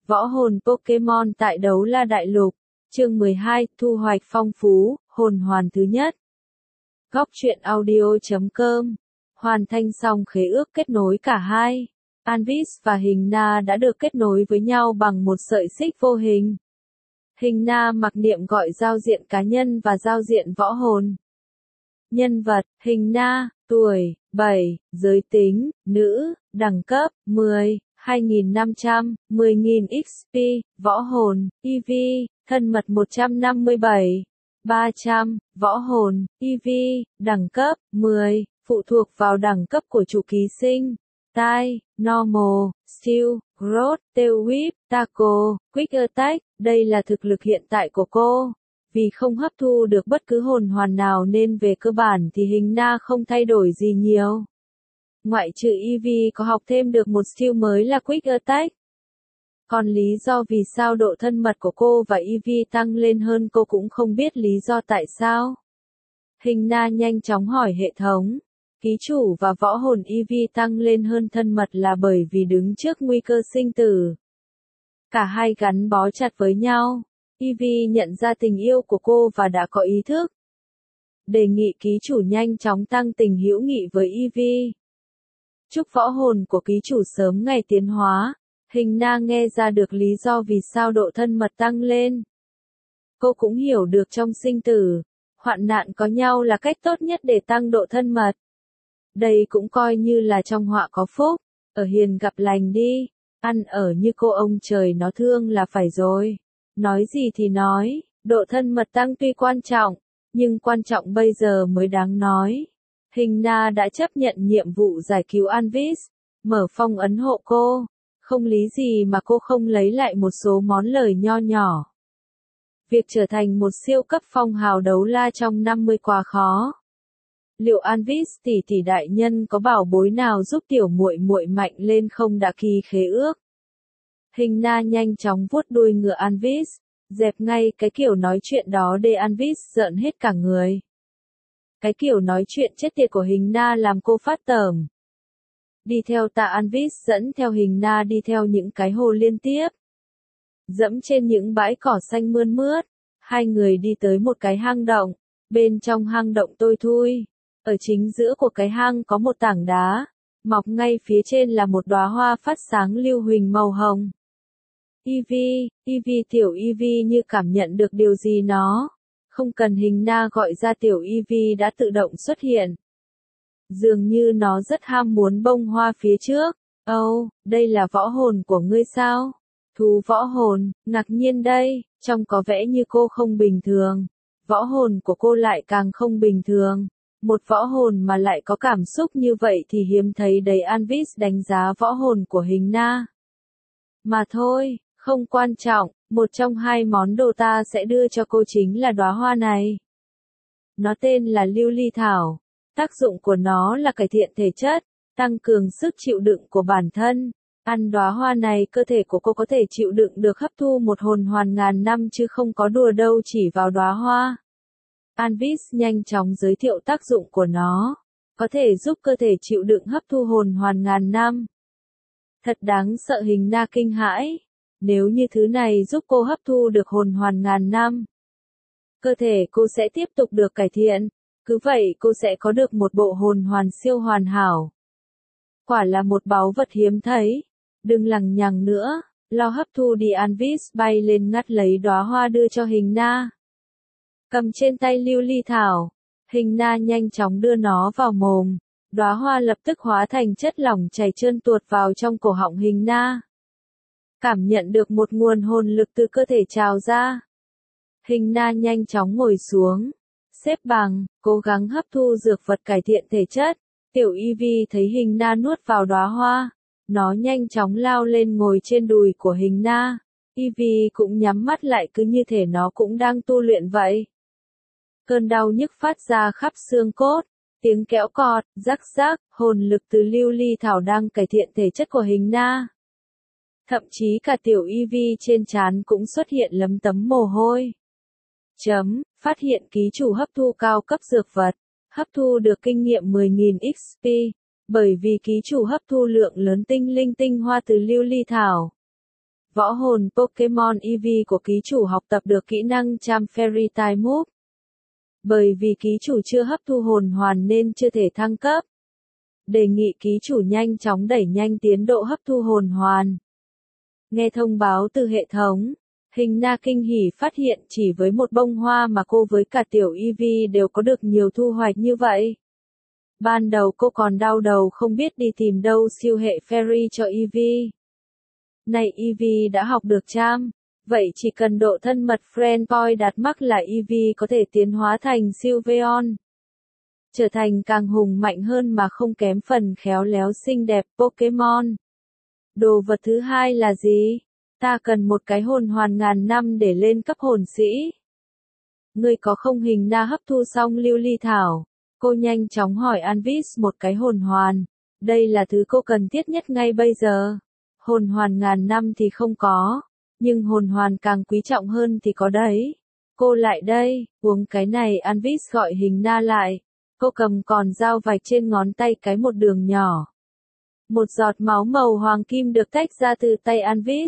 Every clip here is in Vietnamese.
Võ hồn Pokemon tại Đấu La Đại Lục, chương 12, thu hoạch phong phú, hồn hoàn thứ nhất. Góc truyện audio.com, hoàn thành xong khế ước kết nối cả hai. Anvis và Hình Na đã được kết nối với nhau bằng một sợi xích vô hình. Hình Na mặc niệm gọi giao diện cá nhân và giao diện võ hồn. Nhân vật, Hình Na, tuổi, 7, giới tính, nữ, đẳng cấp, 10, 2500, 10.000 XP, võ hồn, EV, thân mật 157, 300, võ hồn, EV, đẳng cấp, 10, phụ thuộc vào đẳng cấp của chủ ký sinh. Tai, Normal, Steel, Growth, Tail Whip, Tackle, Quick Attack, đây là thực lực hiện tại của cô. Vì không hấp thu được bất cứ hồn hoàn nào nên về cơ bản thì Hình Na không thay đổi gì nhiều. Ngoại trừ EV có học thêm được một skill mới là Quick Attack. Còn lý do vì sao độ thân mật của cô và EV tăng lên hơn cô cũng không biết lý do tại sao. Hình Na nhanh chóng hỏi hệ thống. Ký chủ và võ hồn EV tăng lên hơn thân mật là bởi vì đứng trước nguy cơ sinh tử. Cả hai gắn bó chặt với nhau. EV nhận ra tình yêu của cô và đã có ý thức. Đề nghị ký chủ nhanh chóng tăng tình hữu nghị với EV. Chúc võ hồn của ký chủ sớm ngày tiến hóa. Hình Na nghe ra được lý do vì sao độ thân mật tăng lên. Cô cũng hiểu được trong sinh tử, hoạn nạn có nhau là cách tốt nhất để tăng độ thân mật. Đây cũng coi như là trong họa có phúc, ở hiền gặp lành đi, ăn ở như cô ông trời nó thương là phải rồi. Nói gì thì nói, độ thân mật tăng tuy quan trọng, nhưng quan trọng bây giờ mới đáng nói. Hình Na đã chấp nhận nhiệm vụ giải cứu Anvis, mở phong ấn hộ cô. Không lý gì mà cô không lấy lại một số món lời nho nhỏ. Việc trở thành một siêu cấp phong hào đấu la trong 50 quá khó. Liệu Anvis tỷ tỷ đại nhân có bảo bối nào giúp tiểu muội muội mạnh lên không đã ký khế ước? Hình Na nhanh chóng vuốt đuôi ngựa Anvis, dẹp ngay cái kiểu nói chuyện đó để Anvis giận hết cả người. Cái kiểu nói chuyện chết tiệt của Hình Na làm cô phát tởm. Đi theo tạ Anvis dẫn theo Hình Na đi theo những cái hồ liên tiếp. Dẫm trên những bãi cỏ xanh mơn mướt, hai người đi tới một cái hang động, bên trong hang động tối thui. Ở chính giữa của cái hang có một tảng đá, mọc ngay phía trên là một đóa hoa phát sáng lưu huỳnh màu hồng. EV tiểu EV như cảm nhận được điều gì nó. Không cần Hình Na gọi ra tiểu EV đã tự động xuất hiện. Dường như nó rất ham muốn bông hoa phía trước. Đây là võ hồn của ngươi sao? Thú võ hồn, ngạc nhiên đây, trông có vẻ như cô không bình thường. Võ hồn của cô lại càng không bình thường. Một võ hồn mà lại có cảm xúc như vậy thì hiếm thấy đấy. Anvis đánh giá võ hồn của Hình Na. Mà thôi, không quan trọng, một trong hai món đồ ta sẽ đưa cho cô chính là đóa hoa này. Nó tên là lưu ly thảo. Tác dụng của nó là cải thiện thể chất, tăng cường sức chịu đựng của bản thân. Ăn đóa hoa này cơ thể của cô có thể chịu đựng được hấp thu một hồn hoàn ngàn năm chứ không có đùa đâu chỉ vào đóa hoa. Anvis nhanh chóng giới thiệu tác dụng của nó. Có thể giúp cơ thể chịu đựng hấp thu hồn hoàn ngàn năm. Thật đáng sợ. Hình Na kinh hãi. Nếu như thứ này giúp cô hấp thu được hồn hoàn ngàn năm, cơ thể cô sẽ tiếp tục được cải thiện. Cứ vậy cô sẽ có được một bộ hồn hoàn siêu hoàn hảo. Quả là một báu vật hiếm thấy. Đừng lằng nhằng nữa, lo hấp thu đi. Anvis bay lên ngắt lấy đóa hoa đưa cho Hình Na. Cầm trên tay lưu ly thảo, Hình Na nhanh chóng đưa nó vào mồm. Đóa hoa lập tức hóa thành chất lỏng chảy trơn tuột vào trong cổ họng Hình Na. Cảm nhận được một nguồn hồn lực từ cơ thể trào ra. Hình Na nhanh chóng ngồi xuống, xếp bằng, cố gắng hấp thu dược vật cải thiện thể chất. Tiểu EV thấy Hình Na nuốt vào đóa hoa, nó nhanh chóng lao lên ngồi trên đùi của Hình Na. EV cũng nhắm mắt lại cứ như thể nó cũng đang tu luyện vậy. Cơn đau nhức phát ra khắp xương cốt, tiếng kéo cọt, rắc rắc, hồn lực từ lưu ly thảo đang cải thiện thể chất của Hình Na. Thậm chí cả tiểu EV trên trán cũng xuất hiện lấm tấm mồ hôi. Phát hiện ký chủ hấp thu cao cấp dược vật, hấp thu được kinh nghiệm 10.000 XP, bởi vì ký chủ hấp thu lượng lớn tinh linh tinh hoa từ lưu ly thảo. Võ hồn Pokemon Eevee của ký chủ học tập được kỹ năng Charm Fairy Type Move. Bởi vì ký chủ chưa hấp thu hồn hoàn nên chưa thể thăng cấp. Đề nghị ký chủ nhanh chóng đẩy nhanh tiến độ hấp thu hồn hoàn. Nghe thông báo từ hệ thống, Hình Na kinh hỉ phát hiện chỉ với một bông hoa mà cô với cả tiểu Eevee đều có được nhiều thu hoạch như vậy. Ban đầu cô còn đau đầu không biết đi tìm đâu siêu hệ Fairy cho Eevee. Này Eevee đã học được Charm, vậy chỉ cần độ thân mật Friend Point đạt mắc là Eevee có thể tiến hóa thành Sylveon. Trở thành càng hùng mạnh hơn mà không kém phần khéo léo xinh đẹp Pokemon. Đồ vật thứ hai là gì? Ta cần một cái hồn hoàn ngàn năm để lên cấp hồn sĩ. Ngươi có không? Hình Na hấp thu xong lưu ly thảo. Cô nhanh chóng hỏi Anvis một cái hồn hoàn. Đây là thứ cô cần thiết nhất ngay bây giờ. Hồn hoàn ngàn năm thì không có. Nhưng hồn hoàn càng quý trọng hơn thì có đấy. Cô lại đây, uống cái này. Anvis gọi Hình Na lại. Cô cầm còn dao vạch trên ngón tay cái một đường nhỏ. Một giọt máu màu hoàng kim được tách ra từ tay Anvis.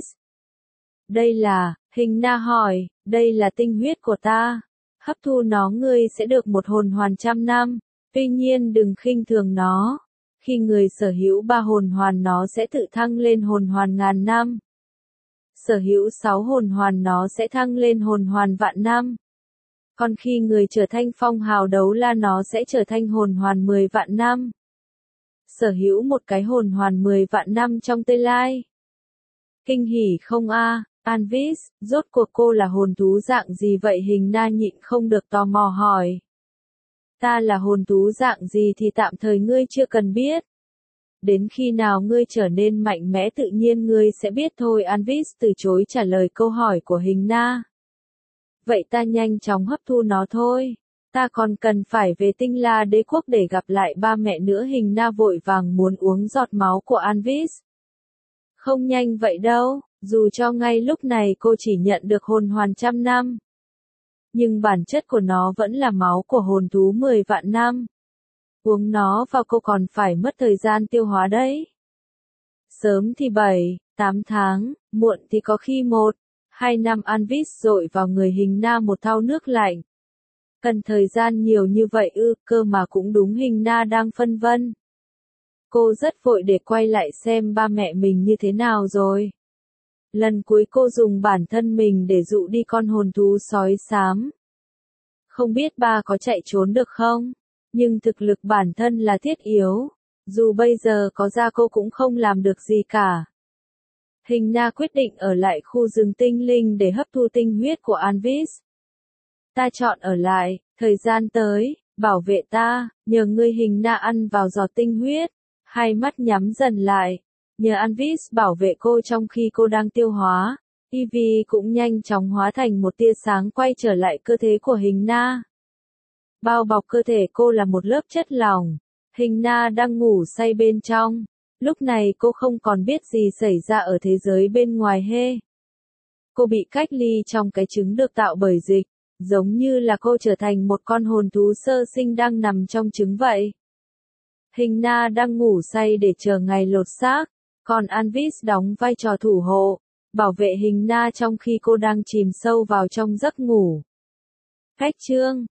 Đây là, Hình Na hỏi, đây là tinh huyết của ta. Hấp thu nó ngươi sẽ được một hồn hoàn trăm năm. Tuy nhiên đừng khinh thường nó. Khi người sở hữu 3 hồn hoàn nó sẽ tự thăng lên hồn hoàn ngàn năm. Sở hữu 6 hồn hoàn nó sẽ thăng lên hồn hoàn vạn năm. Còn khi người trở thành phong hào đấu la nó sẽ trở thành hồn hoàn 10 vạn năm. Sở hữu một cái hồn hoàn 10 vạn năm trong tương lai. Kinh hỉ không a? Anvis, rốt cuộc cô là hồn thú dạng gì vậy? Hình Na nhịn không được tò mò hỏi. Ta là hồn thú dạng gì thì tạm thời ngươi chưa cần biết. Đến khi nào ngươi trở nên mạnh mẽ tự nhiên ngươi sẽ biết thôi. Anvis từ chối trả lời câu hỏi của Hình Na. Vậy ta nhanh chóng hấp thu nó thôi. Ta còn cần phải về Tinh La Đế quốc để gặp lại ba mẹ nữa. Hình Na vội vàng muốn uống giọt máu của Anvis. Không nhanh vậy đâu, dù cho ngay lúc này cô chỉ nhận được hồn hoàn trăm năm. Nhưng bản chất của nó vẫn là máu của hồn thú 10 vạn năm. Uống nó vào cô còn phải mất thời gian tiêu hóa đấy. Sớm thì 7, 8 tháng, muộn thì có khi 1, 2 năm. Anvis dội vào người Hình Na một thau nước lạnh. Cần thời gian nhiều như vậy ư? Cơ mà cũng đúng. Hình Na đang phân vân. Cô rất vội để quay lại xem ba mẹ mình như thế nào rồi. Lần cuối cô dùng bản thân mình để dụ đi con hồn thú sói xám. Không biết ba có chạy trốn được không? Nhưng thực lực bản thân là thiết yếu. Dù bây giờ có ra cô cũng không làm được gì cả. Hình Na quyết định ở lại khu rừng tinh linh để hấp thu tinh huyết của Anvis. Ta chọn ở lại, thời gian tới, bảo vệ ta, nhờ ngươi. Hình Na ăn vào giọt tinh huyết, hai mắt nhắm dần lại, nhờ Anvis bảo vệ cô trong khi cô đang tiêu hóa. Eevee cũng nhanh chóng hóa thành một tia sáng quay trở lại cơ thể của Hình Na. Bao bọc cơ thể cô là một lớp chất lỏng. Hình Na đang ngủ say bên trong. Lúc này cô không còn biết gì xảy ra ở thế giới bên ngoài hê. Cô bị cách ly trong cái trứng được tạo bởi dịch, giống như là cô trở thành một con hồn thú sơ sinh đang nằm trong trứng vậy. Hình Na đang ngủ say để chờ ngày lột xác, còn Anvis đóng vai trò thủ hộ, bảo vệ Hình Na trong khi cô đang chìm sâu vào trong giấc ngủ. Cách chương